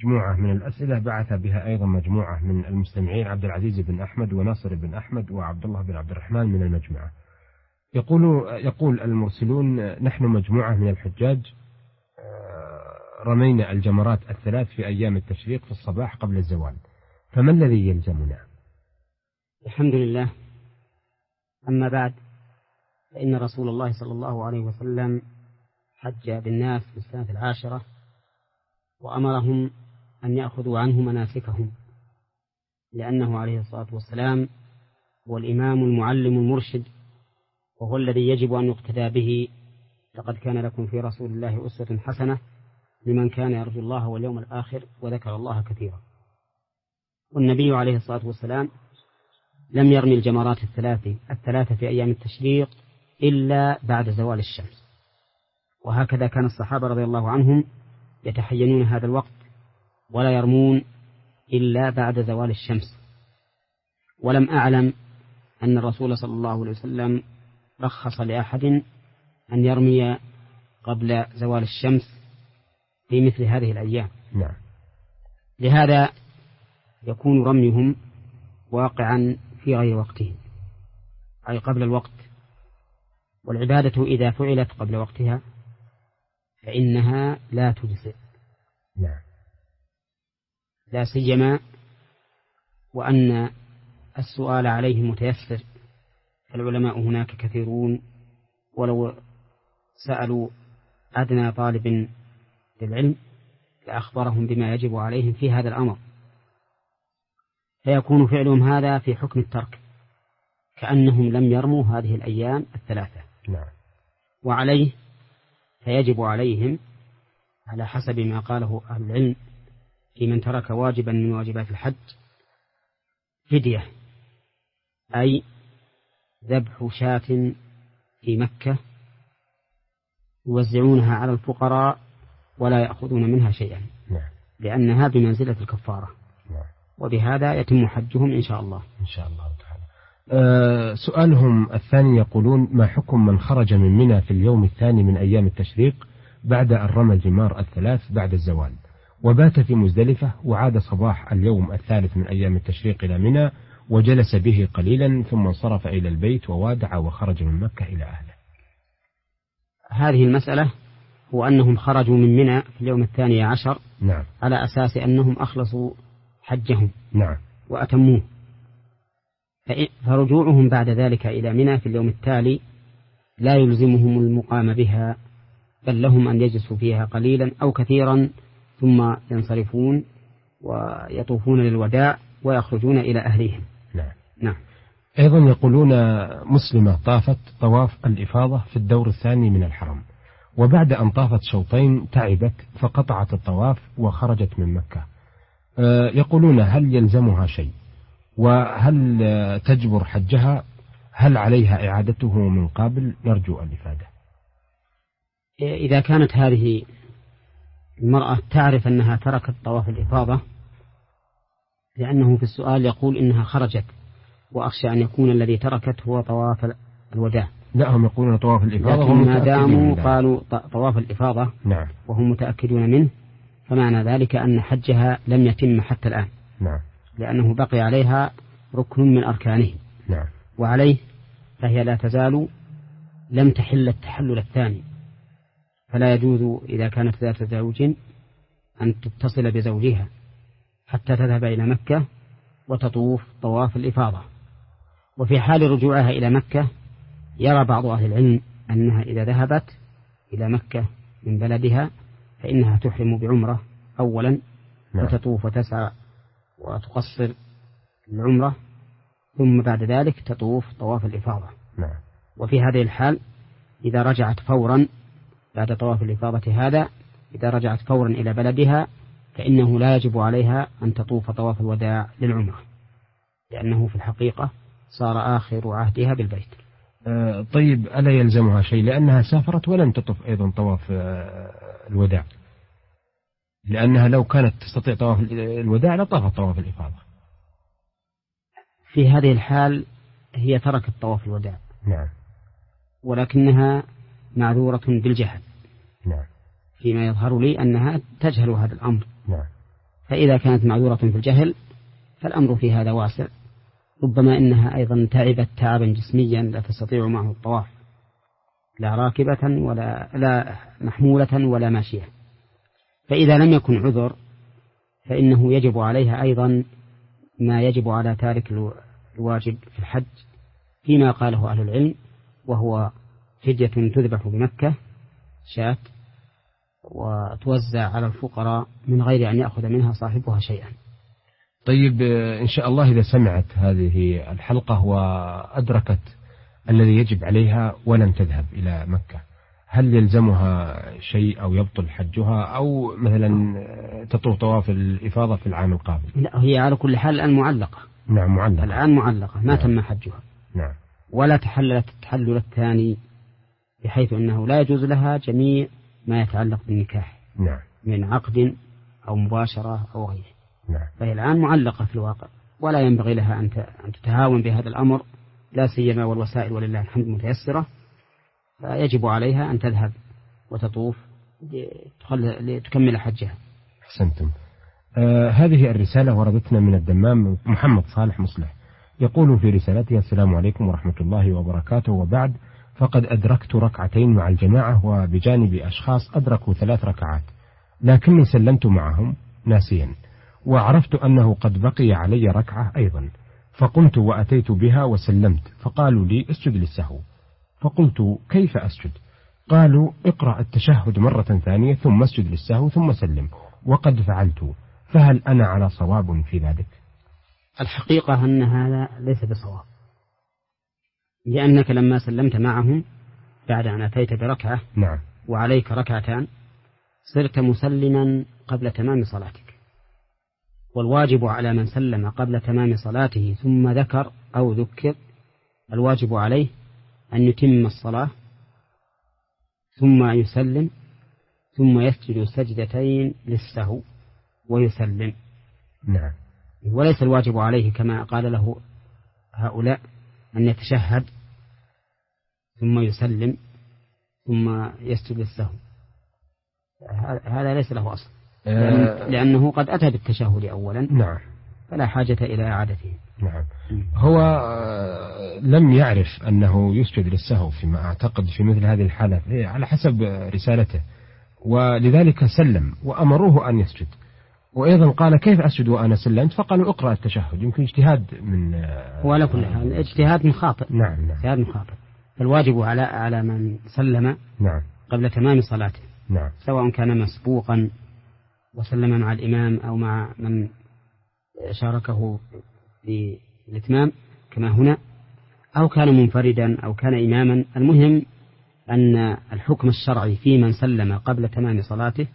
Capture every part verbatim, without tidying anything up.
مجموعة من الأسئلة بعث بها أيضا مجموعة من المستمعين، عبد العزيز بن أحمد وناصر بن أحمد وعبد الله بن عبد الرحمن من المجموعة. يقول يقول المرسلون: نحن مجموعة من الحجاج رمينا الجمرات الثلاث في أيام التشريق في الصباح قبل الزوال، فما الذي يلزمنا؟ الحمد لله. أما بعد، فإن رسول الله صلى الله عليه وسلم حج بالناس في السنة العاشرة وأمرهم أن يأخذوا عنه مناسكهم، لأنه عليه الصلاة والسلام هو الإمام المعلم المرشد، وهو الذي يجب أن يقتدى به. لقد كان لكم في رسول الله أسوة حسنة لمن كان يرجو الله واليوم الآخر وذكر الله كثيرا. والنبي عليه الصلاة والسلام لم يرمي الجمرات الثلاثة الثلاثة في أيام التشريق إلا بعد زوال الشمس، وهكذا كان الصحابة رضي الله عنهم يتحينون هذا الوقت ولا يرمون إلا بعد زوال الشمس. ولم أعلم أن الرسول صلى الله عليه وسلم رخص لأحد أن يرمي قبل زوال الشمس في مثل هذه الأيام. نعم. لهذا يكون رميهم واقعا في غير وقته، أي قبل الوقت. والعبادة إذا فعلت قبل وقتها فإنها لا تجزئ. نعم. لا سيما وأن السؤال عليه متيسر، العلماء هناك كثيرون، ولو سألوا أدنى طالب للعلم لأخبرهم بما يجب عليهم في هذا الأمر، فيكون فعلهم هذا في حكم الترك، كأنهم لم يرموا هذه الأيام الثلاثة. نعم. وعليه فيجب عليهم على حسب ما قاله أهل العلم في من ترك واجبا من واجبات الحج فدية، أي ذبح شاة في مكة يوزعونها على الفقراء ولا يأخذون منها شيئا. نعم. لأنها بمنزلة الكفارة. نعم. وبهذا يتم حجهم إن شاء الله. إن شاء الله تعالى. أه سؤالهم الثاني يقولون: ما حكم من خرج من منى في اليوم الثاني من أيام التشريق بعد أن رمى الجمار الثلاث بعد الزوال، وبات في مزدلفة، وعاد صباح اليوم الثالث من أيام التشريق إلى منى وجلس به قليلا ثم انصرف إلى البيت ووادع وخرج من مكة إلى أهله؟ هذه المسألة هو أنهم خرجوا من منى في اليوم الثاني عشر. نعم. على أساس أنهم أخلصوا حجهم. نعم. وأتموه، فرجوعهم بعد ذلك إلى منى في اليوم التالي لا يلزمهم المقام بها، بل لهم أن يجلسوا فيها قليلا أو كثيرا ثم ينصرفون ويطوفون للوداع ويخرجون إلى أهليهم. نعم. نعم. أيضا يقولون: مسلمة طافت طواف الإفاضة في الدور الثاني من الحرم، وبعد أن طافت شوطين تعبت فقطعت الطواف وخرجت من مكة. يقولون: هل يلزمها شيء؟ وهل تجبر حجها؟ هل عليها إعادته من قبل؟ نرجو الإفادة. إذا كانت هذه المرأة تعرف أنها تركت طواف الإفاضة، لأنه في السؤال يقول إنها خرجت، وأخشى أن يكون الذي تركت هو طواف الوداع. لا، هم يقولون طواف الإفاضة، لكن ما داموا قالوا طواف الإفاضة نعم. وهم متأكدون منه، فمعنى ذلك أن حجها لم يتم حتى الآن. نعم. لأنه بقي عليها ركن من أركانه. نعم. وعليه فهي لا تزال لم تحل التحلل الثاني، فلا يجوز إذا كانت ذات زوج أن تتصل بزوجها حتى تذهب إلى مكة وتطوف طواف الإفاضة. وفي حال رجوعها إلى مكة يرى بعض أهل العلم أنها إذا ذهبت إلى مكة من بلدها فإنها تحرم بعمرة أولا. نعم. وتطوف وتسعى وتقصر العمرة، ثم بعد ذلك تطوف طواف الإفاضة. نعم. وفي هذه الحال إذا رجعت فورا بعد طواف الإفاضة هذا، إذا رجعت فورا إلى بلدها فإنه لا يجب عليها أن تطوف طواف الوداع للعمرة، لأنه في الحقيقة صار آخر عهدها بالبيت. آه طيب، ألا يلزمها شيء لأنها سافرت ولم تطف أيضا طواف آه الوداع؟ لأنها لو كانت تستطيع طواف الوداع لطافت طواف الإفاضة. في هذه الحال هي تركت طواف الوداع. نعم. ولكنها معذورة بالجهل. نعم. فيما يظهر لي أنها تجهل هذا الأمر. نعم. فإذا كانت معذورة في الجهل فالأمر في هذا واسع، ربما إنها أيضا تعبت تعبا جسميا لا تستطيع معه الطواف، لا راكبة ولا لا محمولة ولا ماشية. فإذا لم يكن عذر فإنه يجب عليها أيضا ما يجب على تارك الواجب في الحج فيما قاله أهل العلم، وهو فدية تذبح بمكة شاة وتوزع على الفقراء من غير أن يأخذ منها صاحبها شيئا. طيب إن شاء الله إذا سمعت هذه الحلقة وأدركت الذي يجب عليها ولم تذهب إلى مكة، هل يلزمها شيء أو يبطل حجها أو مثلا تطوف طواف الإفاضة في العام القادم؟ لا، هي على كل حال الآن معلقة. نعم معلقة الآن معلقة ما نعم. تم حجها. نعم. ولا تحللت التحلل الثاني بحيث أنه لا يجوز لها جميع ما يتعلق بالنكاح. نعم. من عقد أو مباشرة أو غيره. نعم. فهي الآن معلقة في الواقع، ولا ينبغي لها أن تتهاون بهذا الأمر، لا سيما والوسائل ولله الحمد متيسرة، فيجب عليها أن تذهب وتطوف لتكمل حجها. أحسنتم. آه هذه الرسالة وردتنا من الدمام محمد صالح مصلح، يقول في رسالته: السلام عليكم ورحمة الله وبركاته، وبعد، فقد أدركت ركعتين مع الجماعة وبجانب أشخاص أدركوا ثلاث ركعات، لكني سلمت معهم ناسيا، وعرفت أنه قد بقي علي ركعة أيضا، فقمت وأتيت بها وسلمت، فقالوا لي اسجد للسهو، فقلت كيف أسجد؟ قالوا اقرأ التشهد مرة ثانية ثم اسجد للسهو ثم سلم، وقد فعلت، فهل أنا على صواب في ذلك؟ الحقيقة أن هذا ليس بصواب، لأنك لما سلمت معهم بعد أن أتيت بركعة نعم. وعليك ركعتان صرت مسلما قبل تمام صلاتك، والواجب على من سلم قبل تمام صلاته ثم ذكر أو ذكر، الواجب عليه أن يتم الصلاة ثم يسلم ثم يسجد سجدتين للسهو ويسلم. نعم. وليس الواجب عليه كما قال له هؤلاء أن يتشهد ثم يسلم ثم يسجد للسهو، هذا ليس له أصل، لأن لأنه قد أتى بالتشهد أولا. نعم. فلا حاجة إلى إعادته. نعم. هو لم يعرف أنه يسجد للسهو فيما أعتقد في مثل هذه الحالة على حسب رسالته، ولذلك سلم وأمروه أن يسجد، وأيضا قال كيف أسجد وأنا سلمت؟ فقالوا اقرأ التشهد. يمكن اجتهاد من هو على كل حال اجتهاد من خاطئ. نعم. نعم. اجتهاد من خاطئ. فالواجب على على من سلم نعم. قبل تمام صلاته، نعم، سواء كان مسبوقا وسلم مع الإمام أو مع من شاركه في الإتمام كما هنا، أو كان منفردا أو كان إماما، المهم أن الحكم الشرعي في من سلم قبل تمام صلاته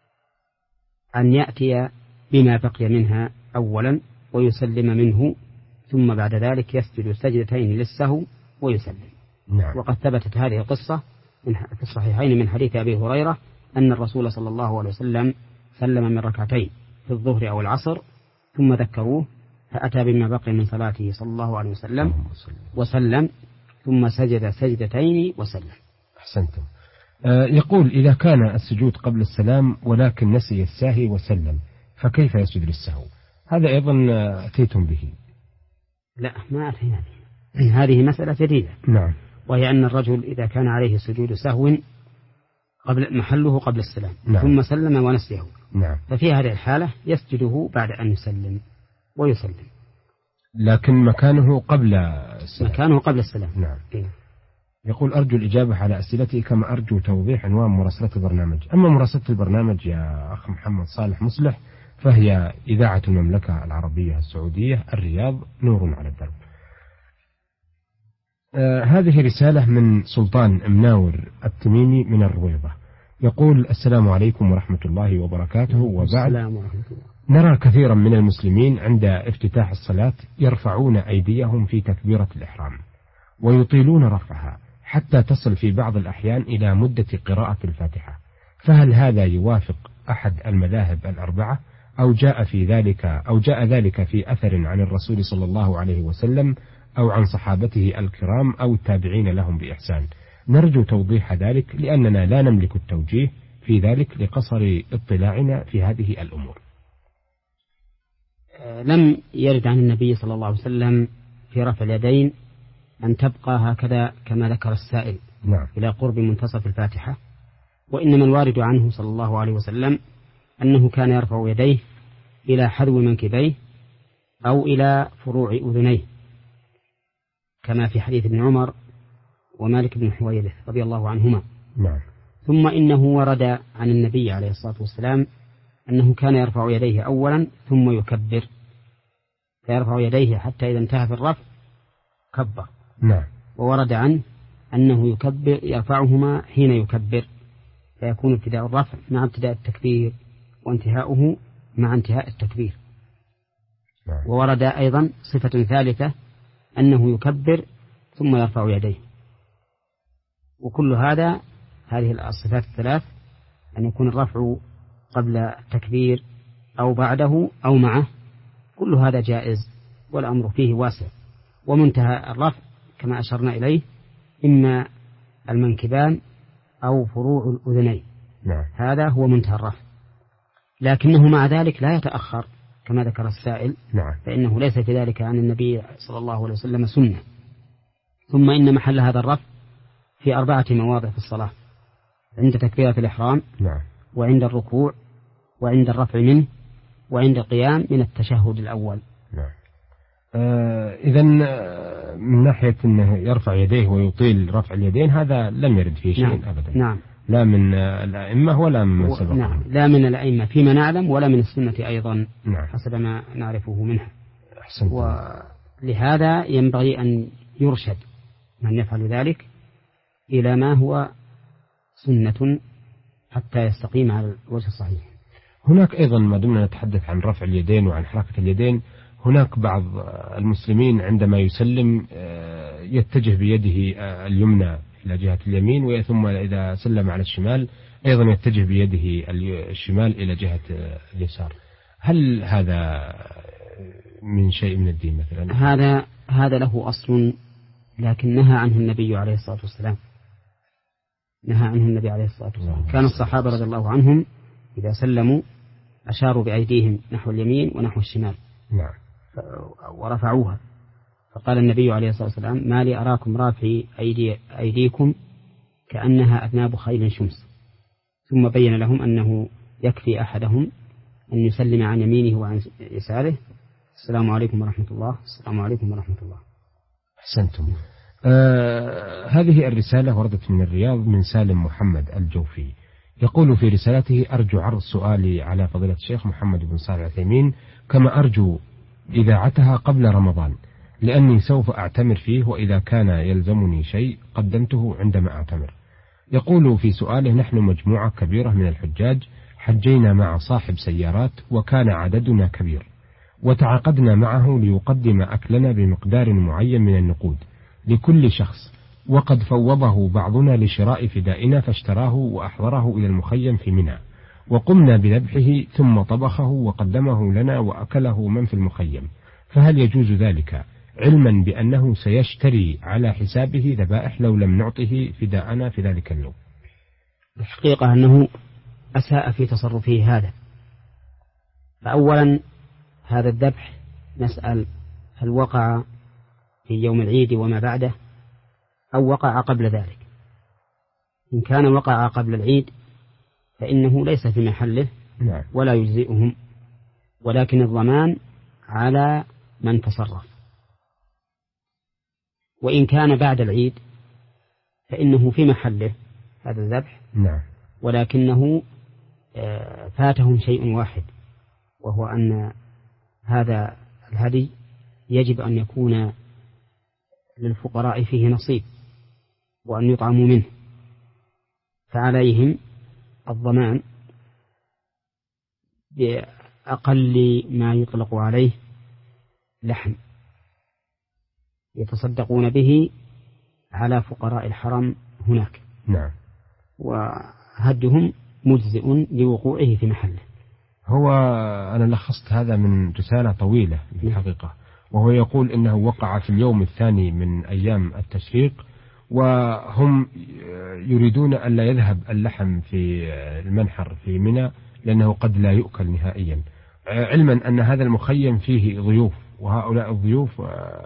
أن يأتي بما بقي منها أولا ويسلم منه، ثم بعد ذلك يسجد سجدتين للسهو ويسلم. نعم. وقد ثبتت هذه القصة في الصحيحين من حديث أبي هريرة أن الرسول صلى الله عليه وسلم سلم من ركعتين في الظهر أو العصر ثم ذكروه فأتى بما بقي من صلاته صلى الله عليه وسلم وسلم ثم سجد سجدتين وسلم. أحسنتم. آه يقول إذا كان السجود قبل السلام ولكن نسي الساهي وسلم فكيف يسجد للسهو؟ هذا أيضا أتيتم به. لا، ما أتينا به، هذه مسألة جديدة. نعم. وهي أن الرجل إذا كان عليه سجود سهو قبل محله قبل السلام. نعم. ثم سلم ونسيه. نعم. ففي هذه الحالة يسجده بعد أن يسلم ويسلم، لكن مكانه قبل السلام. مكانه قبل السلام. نعم. إيه؟ يقول أرجو الإجابة على أسئلتي كما أرجو توضيح عنوان مراسلة البرنامج. أما مراسلة البرنامج يا أخ محمد صالح مصلح فهي إذاعة المملكة العربية السعودية، الرياض، نور على الدرب. آه هذه رسالة من سلطان مناور التميمي من الرويضة، يقول السلام عليكم ورحمة الله وبركاته، وبعد، نرى كثيرا من المسلمين عند افتتاح الصلاة يرفعون أيديهم في تكبيرة الإحرام ويطيلون رفعها حتى تصل في بعض الأحيان إلى مدة قراءة الفاتحة، فهل هذا يوافق أحد المذاهب الأربعة أو جاء في ذلك أو جاء ذلك في أثر عن الرسول صلى الله عليه وسلم أو عن صحابته الكرام أو التابعين لهم بإحسان؟ نرجو توضيح ذلك لأننا لا نملك التوجيه في ذلك لقصر اطلاعنا في هذه الأمور. لم يرد عن النبي صلى الله عليه وسلم في رفع اليدين أن تبقى هكذا كما ذكر السائل نعم. إلى قرب منتصف الفاتحة، وإنما الوارد عنه صلى الله عليه وسلم أنه كان يرفع يديه إلى حذو منكبيه أو إلى فروع أذنيه، كما في حديث ابن عمر ومالك بن حويرث رضي الله عنهما. نعم. ثم إنه ورد عن النبي عليه الصلاة والسلام أنه كان يرفع يديه أولا ثم يكبر، فيرفع يديه حتى إذا انتهى في الرفع كبر. نعم. وورد عنه أنه يكبر يرفعهما حين يكبر، فيكون ابتداء الرفع مع ابتداء التكبير وانتهاؤه مع انتهاء التكبير. نعم. وورد أيضا صفة ثالثة أنه يكبر ثم يرفع يديه. وكل هذا هذه الصفات الثلاث، أن يكون الرفع قبل التكبير أو بعده أو معه، كل هذا جائز والأمر فيه واسع. ومنتهى الرفع كما أشرنا إليه إما المنكبان أو فروع الأذنين. نعم. هذا هو منتهى الرفع، لكنه مع ذلك لا يتأخر كما ذكر السائل. نعم. فإنه ليس في ذلك عن النبي صلى الله عليه وسلم سنة. ثم إن محل هذا الرفع في أربعة مواضع في الصلاة: عند تكبيرة الإحرام، نعم. وعند الركوع، وعند الرفع منه، وعند القيام من التشهد الأول. نعم. آه إذن من ناحية أنه يرفع يديه ويطيل رفع اليدين هذا لم يرد فيه شيء. نعم. أبدا. نعم. لا من الأئمة ولا من سبق. نعم. لا من الأئمة فيما نعلم، ولا من السنة أيضا. نعم. حسب ما نعرفه منها. أحسنت. ولهذا ينبغي أن يرشد من يفعل ذلك إلى ما هو سنة حتى يستقيم على الوجه الصحيح. هناك أيضا ما دمنا نتحدث عن رفع اليدين وعن حركة اليدين، هناك بعض المسلمين عندما يسلم يتجه بيده اليمنى إلى جهة اليمين، ثم إذا سلم على الشمال أيضا يتجه بيده الشمال إلى جهة اليسار. هل هذا من شيء من الدين مثلا؟ هذا هذا له أصل، لكن نهى عنه النبي عليه الصلاة والسلام. نهى عنه النبي عليه الصلاة والسلام. كان الصحابة رضي الله عنهم إذا سلموا أشاروا بأيديهم نحو اليمين ونحو الشمال. نعم. ورفعوها، فقال النبي عليه الصلاة والسلام: ما لي أراكم رافعي أيدي أيديكم كأنها أذناب خيل شمس. ثم بين لهم أنه يكفي أحدهم أن يسلم عن يمينه وعن يساره: السلام عليكم ورحمة الله، السلام عليكم ورحمة الله. أحسنتم. آه هذه الرسالة وردت من الرياض من سالم محمد الجوفي، يقول في رسالته: أرجو عرض سؤالي على فضيلة الشيخ محمد بن صالح العثيمين، كما أرجو إذاعتها قبل رمضان، لأني سوف أعتمر فيه، وإذا كان يلزمني شيء قدمته عندما أعتمر. يقول في سؤاله: نحن مجموعة كبيرة من الحجاج حجينا مع صاحب سيارات وكان عددنا كبير، وتعاقدنا معه ليقدم أكلنا بمقدار معين من النقود لكل شخص، وقد فوضه بعضنا لشراء فدائنا فاشتراه وأحضره إلى المخيم في منى، وقمنا بذبحه ثم طبخه وقدمه لنا وأكله من في المخيم، فهل يجوز ذلك، علما بأنه سيشتري على حسابه ذبائح لو لم نعطه فداءنا في ذلك اليوم؟ الحقيقة أنه أساء في تصرفه هذا. فأولا هذا الذبح نسأل هل وقع في يوم العيد وما بعده أو وقع قبل ذلك؟ إن كان وقع قبل العيد فإنه ليس في محله ولا يجزئهم، ولكن الضمان على من تصرف. وإن كان بعد العيد فإنه في محله هذا الذبح، ولكنه فاتهم شيء واحد، وهو أن هذا الهدي يجب أن يكون للفقراء فيه نصيب وأن يطعموا منه، فعليهم الضمان بأقل ما يطلق عليه لحم يتصدقون به على فقراء الحرم هناك. نعم. وهدهم مجزئ لوقوعه في محله. هو أنا لخصت هذا من رسالة طويلة في الحقيقة، وهو يقول إنه وقع في اليوم الثاني من أيام التشريق، وهم يريدون أن لا يذهب اللحم في المنحر في منى لأنه قد لا يؤكل نهائيا، علما أن هذا المخيم فيه ضيوف، وهؤلاء الضيوف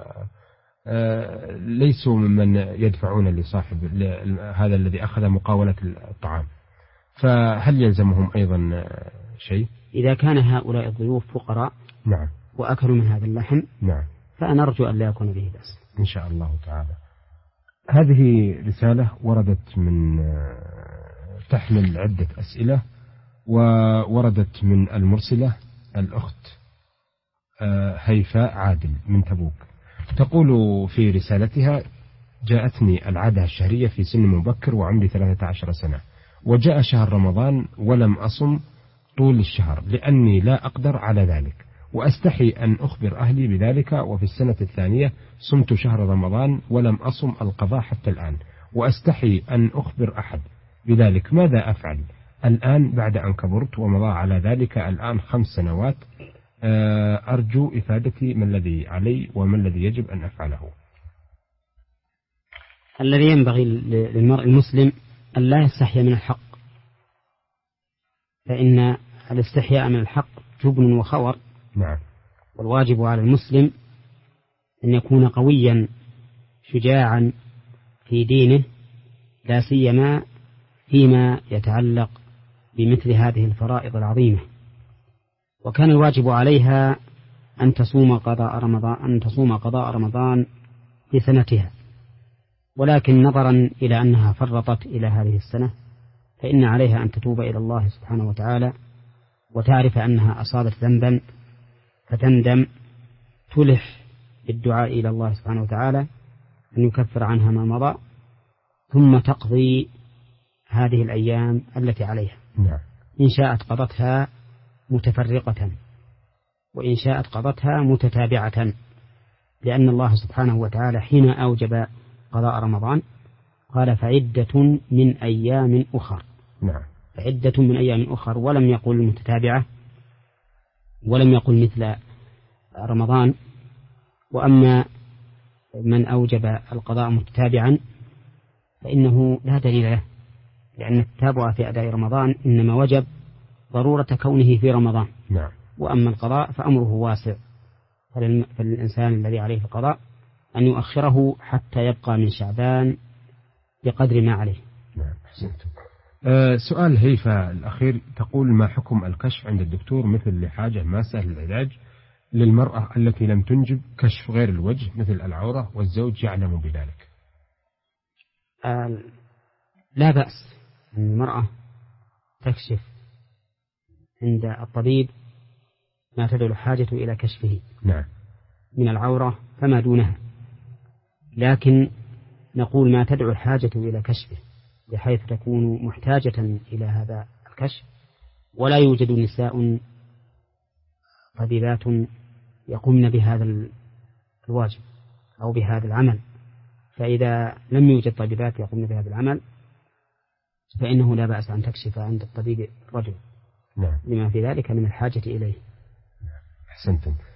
ليسوا ممن يدفعون لصاحب هذا الذي أخذ مقاولة الطعام، فهل يلزمهم أيضا شيء؟ إذا كان هؤلاء الضيوف فقراء نعم وأكلوا من هذا اللحم نعم فأنا أرجو أن لا يكون به بأس إن شاء الله تعالى. هذه رسالة وردت من تحمل عدة أسئلة، ووردت من المرسلة الأخت هيفاء عادل من تبوك، تقول في رسالتها: جاءتني العادة الشهرية في سن مبكر وعمري ثلاثة عشر سنة، وجاء شهر رمضان ولم أصم طول الشهر لأني لا أقدر على ذلك، وأستحي أن أخبر أهلي بذلك، وفي السنة الثانية صمت شهر رمضان ولم أصم القضاء حتى الآن، وأستحي أن أخبر أحد بذلك، ماذا أفعل الآن بعد أن كبرت ومضى على ذلك الآن خمس سنوات؟ أرجو إفادتي ما الذي علي وما الذي يجب أن أفعله. الذي ينبغي للمرء المسلم أن لا يستحي من الحق، فإن الاستحياء من الحق جبن وخور. نعم. والواجب على المسلم أن يكون قويا شجاعا في دينه، لا سيما فيما يتعلق بمثل هذه الفرائض العظيمة. وكان الواجب عليها أن تصوم قضاء رمضان أن تصوم قضاء رمضان في سنتها، ولكن نظرا إلى أنها فرطت إلى هذه السنة فإن عليها أن تتوب إلى الله سبحانه وتعالى، وتعرف أنها أصابت ذنبا فتندم، تلح بالدعاء إلى الله سبحانه وتعالى أن يكفر عنها ما مضى، ثم تقضي هذه الأيام التي عليها. نعم. إن شاءت قضتها متفرقة، وإن شاءت قضتها متتابعة، لأن الله سبحانه وتعالى حين أوجب قضاء رمضان قال: فعدة من أيام أخر. نعم. فعدة من أيام أخر، ولم يقل متتابعة، ولم يقل مثل رمضان. وأما من أوجب القضاء متتابعا فإنه لا دليل له، لأن التتابع في أداء رمضان إنما وجب ضرورة كونه في رمضان. نعم. وأما القضاء فأمره واسع، فالإنسان الذي عليه القضاء أن يؤخره حتى يبقى من شعبان بقدر ما عليه. نعم. حسنتم. أه سؤال هيفا الأخير، تقول: ما حكم الكشف عند الدكتور مثل لحاجة ماسة للعلاج للمرأة التي لم تنجب كشف غير الوجه مثل العورة والزوج يعلم بذلك؟ أه لا بأس أن المرأة تكشف عند الطبيب ما تدعو الحاجة إلى كشفه. نعم. من العورة فما دونها، لكن نقول ما تدعو الحاجة إلى كشفه بحيث تكون محتاجة إلى هذا الكشف، ولا يوجد نساء طبيبات يقومن بهذا الواجب أو بهذا العمل، فإذا لم يوجد طبيبات يقومن بهذا العمل فإنه لا بأس أن تكشف عند الطبيب الرجل. نعم. لما في ذلك من الحاجة إليه. أحسنتم.